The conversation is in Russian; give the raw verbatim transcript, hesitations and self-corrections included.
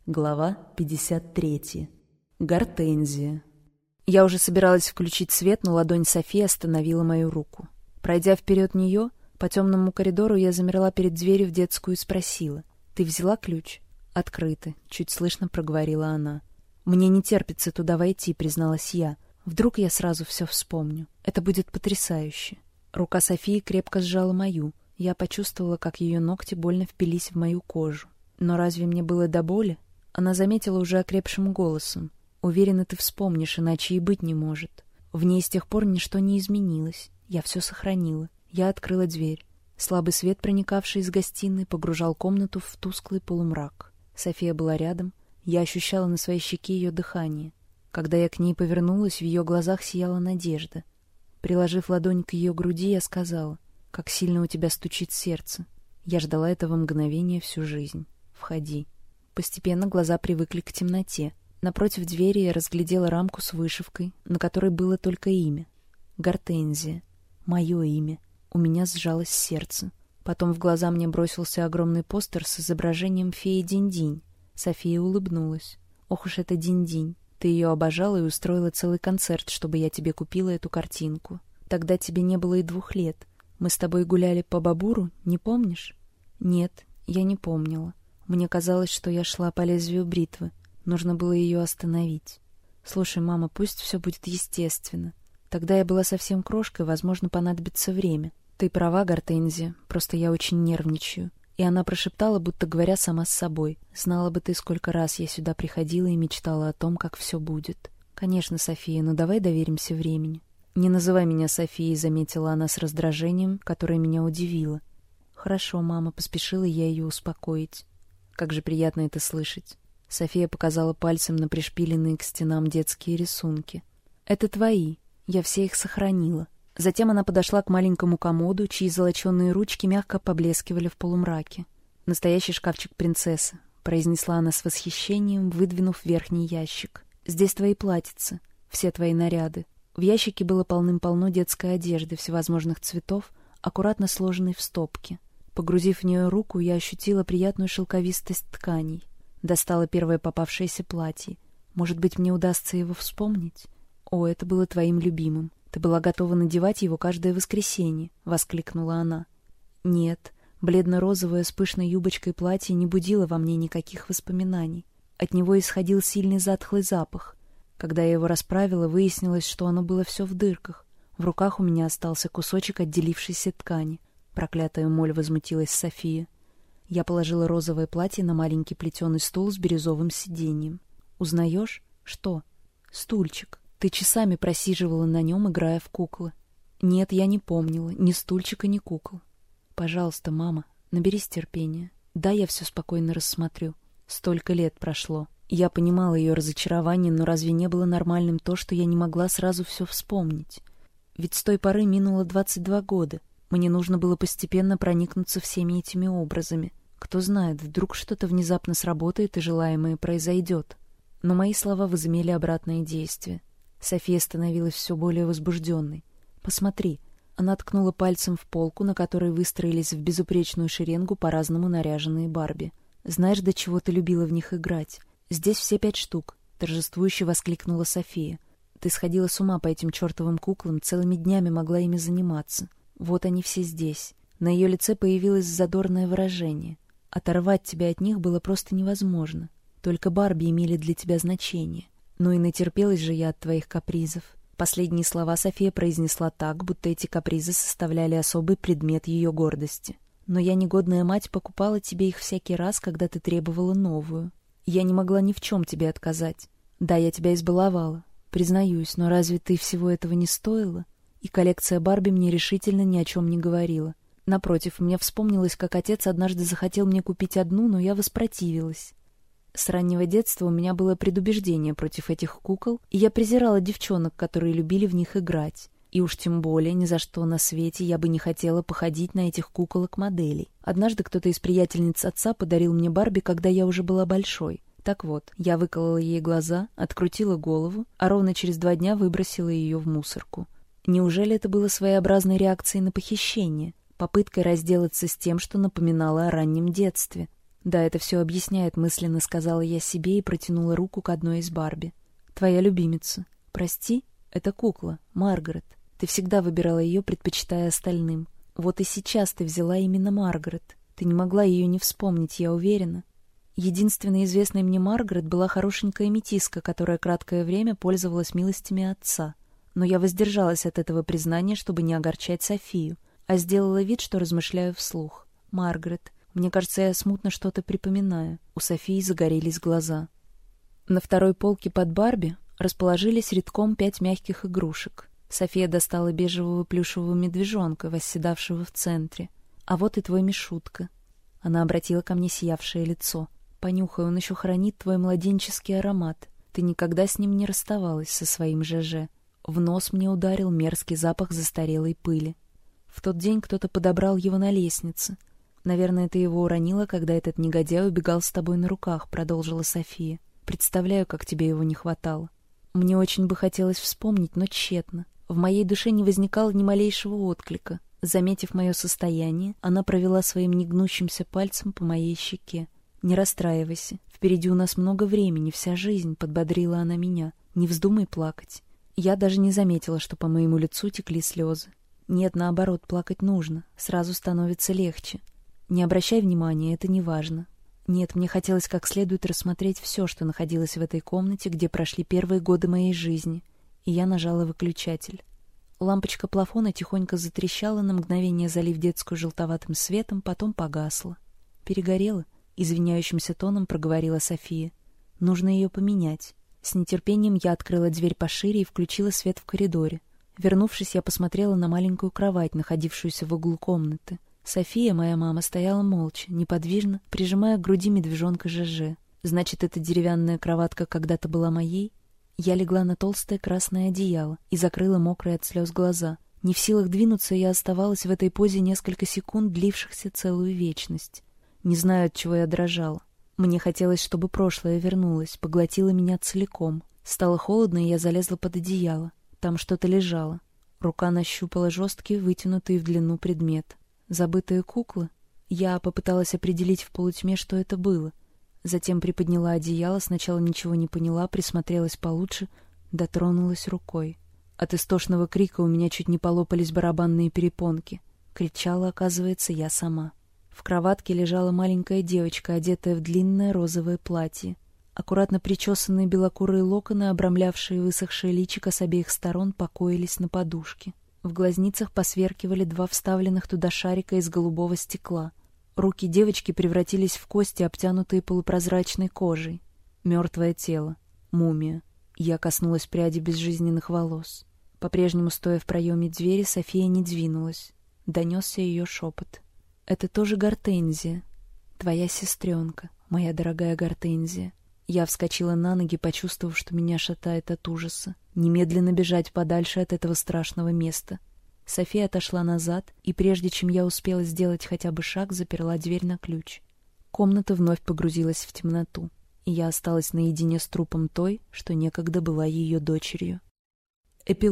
Глава пятьдесят третья. Гортензия. Я уже собиралась включить свет, но ладонь Софии остановила мою руку. Пройдя вперед нее, по темному коридору я замерла перед дверью в детскую и спросила: «Ты взяла ключ?» «Открыто», — чуть слышно проговорила она. «Мне не терпится туда войти», — призналась я. «Вдруг я сразу все вспомню. Это будет потрясающе». Рука Софии крепко сжала мою. Я почувствовала, как ее ногти больно впились в мою кожу. Но разве мне было до боли? Она заметила уже окрепшим голосом: «Уверена, ты вспомнишь, иначе и быть не может». В ней с тех пор ничто не изменилось. Я все сохранила. Я открыла дверь. Слабый свет, проникавший из гостиной, погружал комнату в тусклый полумрак. София была рядом. Я ощущала на своей щеке ее дыхание. Когда я к ней повернулась, в ее глазах сияла надежда. Приложив ладонь к ее груди, я сказала: «Как сильно у тебя стучит сердце». Я ждала этого мгновения всю жизнь. «Входи». Постепенно глаза привыкли к темноте. Напротив двери я разглядела рамку с вышивкой, на которой было только имя. Гортензия. Мое имя. У меня сжалось сердце. Потом в глаза мне бросился огромный постер с изображением феи Динь-Динь. София улыбнулась. «Ох уж это Динь-Динь. Ты ее обожала и устроила целый концерт, чтобы я тебе купила эту картинку. Тогда тебе не было и двух лет. Мы с тобой гуляли по Бабуру, не помнишь?» «Нет, я не помнила. Мне казалось, что я шла по лезвию бритвы. Нужно было ее остановить. Слушай, мама, пусть все будет естественно. Тогда я была совсем крошкой, возможно, понадобится время. Ты права, Гортензия, просто я очень нервничаю». И она прошептала, будто говоря сама с собой: «Знала бы ты, сколько раз я сюда приходила и мечтала о том, как все будет». «Конечно, София, но давай доверимся времени». «Не называй меня Софией», — заметила она с раздражением, которое меня удивило. «Хорошо, мама», — поспешила я ее успокоить. «Как же приятно это слышать». София показала пальцем на пришпиленные к стенам детские рисунки. «Это твои. Я все их сохранила». Затем она подошла к маленькому комоду, чьи золоченые ручки мягко поблескивали в полумраке. «Настоящий шкафчик принцессы», — произнесла она с восхищением, выдвинув верхний ящик. «Здесь твои платьица, все твои наряды». В ящике было полным-полно детской одежды всевозможных цветов, аккуратно сложенной в стопки. Погрузив в нее руку, я ощутила приятную шелковистость тканей. Достала первое попавшееся платье. Может быть, мне удастся его вспомнить? «О, это было твоим любимым. Ты была готова надевать его каждое воскресенье», — воскликнула она. Нет, бледно-розовое с пышной юбочкой платье не будило во мне никаких воспоминаний. От него исходил сильный затхлый запах. Когда я его расправила, выяснилось, что оно было все в дырках. В руках у меня остался кусочек отделившейся ткани. Проклятая моль, возмутилась София. Я положила розовое платье на маленький плетеный стул с бирюзовым сиденьем. «Узнаешь? Что?» «Стульчик. Ты часами просиживала на нем, играя в куклы». «Нет, я не помнила ни стульчика, ни кукол». «Пожалуйста, мама, наберись терпения. Да, я все спокойно рассмотрю. Столько лет прошло». Я понимала ее разочарование, но разве не было нормальным то, что я не могла сразу все вспомнить? Ведь с той поры минуло двадцать два года. Мне нужно было постепенно проникнуться всеми этими образами. Кто знает, вдруг что-то внезапно сработает и желаемое произойдет. Но мои слова возымели обратное действие. София становилась все более возбужденной. «Посмотри». Она ткнула пальцем в полку, на которой выстроились в безупречную шеренгу по-разному наряженные Барби. «Знаешь, до чего ты любила в них играть? Здесь все пять штук», — торжествующе воскликнула София. «Ты сходила с ума по этим чертовым куклам, целыми днями могла ими заниматься. Вот они все здесь». На ее лице появилось задорное выражение. «Оторвать тебя от них было просто невозможно. Только Барби имели для тебя значение. Ну и натерпелась же я от твоих капризов». Последние слова София произнесла так, будто эти капризы составляли особый предмет ее гордости. «Но я, негодная мать, покупала тебе их всякий раз, когда ты требовала новую. Я не могла ни в чем тебе отказать. Да, я тебя избаловала, признаюсь, но разве ты всего этого не стоила?» И коллекция Барби мне решительно ни о чем не говорила. Напротив, мне вспомнилось, как отец однажды захотел мне купить одну, но я воспротивилась. С раннего детства у меня было предубеждение против этих кукол, и я презирала девчонок, которые любили в них играть. И уж тем более ни за что на свете я бы не хотела походить на этих куколок-моделей. Однажды кто-то из приятельниц отца подарил мне Барби, когда я уже была большой. Так вот, я выколола ей глаза, открутила голову, а ровно через два дня выбросила ее в мусорку. Неужели это было своеобразной реакцией на похищение, попыткой разделаться с тем, что напоминало о раннем детстве? «Да, это все объясняет», — мысленно сказала я себе и протянула руку к одной из Барби. «Твоя любимица. Прости, это кукла, Маргарет. Ты всегда выбирала ее, предпочитая остальным. Вот и сейчас ты взяла именно Маргарет. Ты не могла ее не вспомнить, я уверена. Единственной известной мне Маргарет была хорошенькая метиска, которая краткое время пользовалась милостями отца. Но я воздержалась от этого признания, чтобы не огорчать Софию, а сделала вид, что размышляю вслух. Маргарет. Мне кажется, я смутно что-то припоминаю». У Софии загорелись глаза. На второй полке под Барби расположились рядком пять мягких игрушек. София достала бежевого плюшевого медвежонка, восседавшего в центре. «А вот и твой Мишутка». Она обратила ко мне сиявшее лицо. «Понюхай, он еще хранит твой младенческий аромат. Ты никогда с ним не расставалась, со своим ЖЖ». В нос мне ударил мерзкий запах застарелой пыли. «В тот день кто-то подобрал его на лестнице. Наверное, ты его уронила, когда этот негодяй убегал с тобой на руках», — продолжила София. «Представляю, как тебе его не хватало». Мне очень бы хотелось вспомнить, но тщетно. В моей душе не возникало ни малейшего отклика. Заметив мое состояние, она провела своим негнущимся пальцем по моей щеке. «Не расстраивайся. Впереди у нас много времени, вся жизнь», — подбодрила она меня. «Не вздумай плакать». Я даже не заметила, что по моему лицу текли слезы. Нет, наоборот, плакать нужно. Сразу становится легче. Не обращай внимания, это не важно. Нет, мне хотелось как следует рассмотреть все, что находилось в этой комнате, где прошли первые годы моей жизни. И я нажала выключатель. Лампочка плафона тихонько затрещала, на мгновение залив детскую желтоватым светом, потом погасла. «Перегорела?» — извиняющимся тоном проговорила София. «Нужно ее поменять». С нетерпением я открыла дверь пошире и включила свет в коридоре. Вернувшись, я посмотрела на маленькую кровать, находившуюся в углу комнаты. София, моя мама, стояла молча, неподвижно, прижимая к груди медвежонка ЖЖ. Значит, эта деревянная кроватка когда-то была моей? Я легла на толстое красное одеяло и закрыла мокрые от слез глаза. Не в силах двинуться, я оставалась в этой позе несколько секунд, длившихся целую вечность. Не знаю, от чего я дрожала. Мне хотелось, чтобы прошлое вернулось, поглотило меня целиком. Стало холодно, и я залезла под одеяло. Там что-то лежало. Рука нащупала жесткий, вытянутый в длину предмет. Забытые куклы? Я попыталась определить в полутьме, что это было. Затем приподняла одеяло, сначала ничего не поняла, присмотрелась получше, дотронулась рукой. От истошного крика у меня чуть не полопались барабанные перепонки. Кричала, оказывается, я сама. В кроватке лежала маленькая девочка, одетая в длинное розовое платье. Аккуратно причесанные белокурые локоны, обрамлявшие высохшее личико с обеих сторон, покоились на подушке. В глазницах посверкивали два вставленных туда шарика из голубого стекла. Руки девочки превратились в кости, обтянутые полупрозрачной кожей. Мертвое тело. Мумия. Я коснулась пряди безжизненных волос. По-прежнему, стоя в проеме двери, София не двинулась. Донесся ее шепот. «Это тоже Гортензия. Твоя сестренка, моя дорогая Гортензия». Я вскочила на ноги, почувствовав, что меня шатает от ужаса. Немедленно бежать подальше от этого страшного места. София отошла назад, и прежде чем я успела сделать хотя бы шаг, заперла дверь на ключ. Комната вновь погрузилась в темноту, и я осталась наедине с трупом той, что некогда была ее дочерью. Эпилог.